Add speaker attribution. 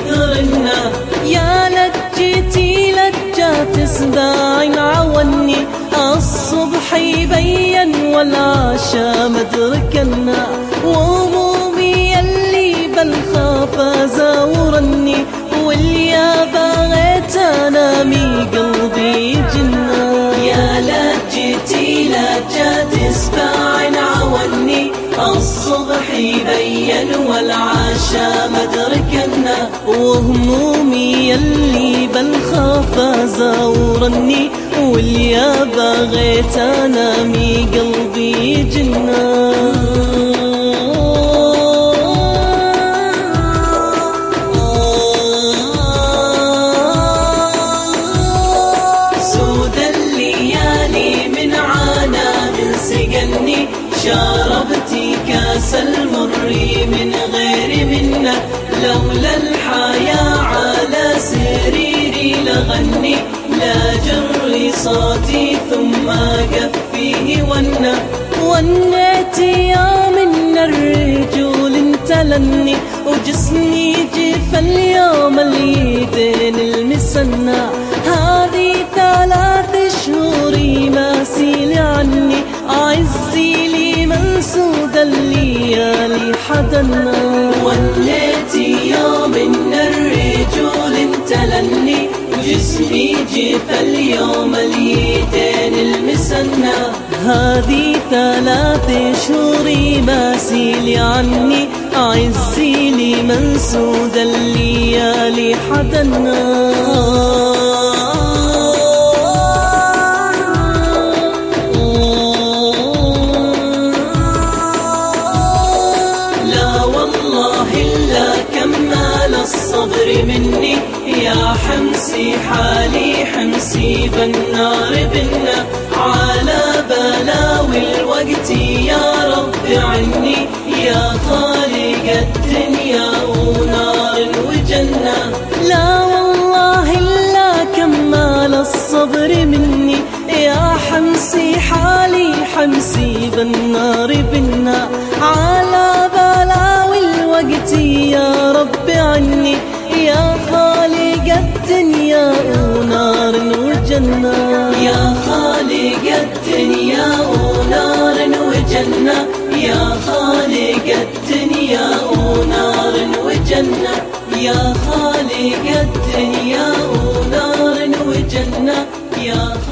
Speaker 1: ترنا. يا لجتي لجات سباعين عوني، الصبح يبين والعشا مدركنا، وهمومي اللي بالخافة زاورني، واليا بغيت انامي قلبي جنة. يا لجتي لجات سباعين عوني، الصبح يبين والعشا مدركنا، وهمومي اللي بالخافة زاورني، واليا بغيت انامي قلبي جنة. سود الليالي من عانا من سقني، شربتي كاس المر من غير منه، لولا الحياة على سريري لغني، لا جري صوتي ثم قفيه ونيت يا من الرجول انتلني، وجسمي جف اليوم اليدين المسنى. هذه 3 شهور ماسيل عني، عزي لي منسود الليالي حدنا. وليت يوم من الرجول انتلني، وجسمي جف اليوم اليدين المسنى. هذه 3 شهور ماسيل عني، عزي لي منسود الليالي حدنا. الصبر مني يا حمسي، حالي حمسي بالنار بنا، على بلاوي الوقت يا رب عني، يا خالق الدنيا ونار وجنة. لا والله إلا كمال الصبر مني يا حمسي، حالي حمسي بالنار بنا، على بلاوي الوقت يا رب عني، يا خالق الدنيا ونار وجنة. يا خالق الدنيا ونار وجنة، يا خالق الدنيا ونار وجنة، يا خالق الدنيا ونار وجنة، يا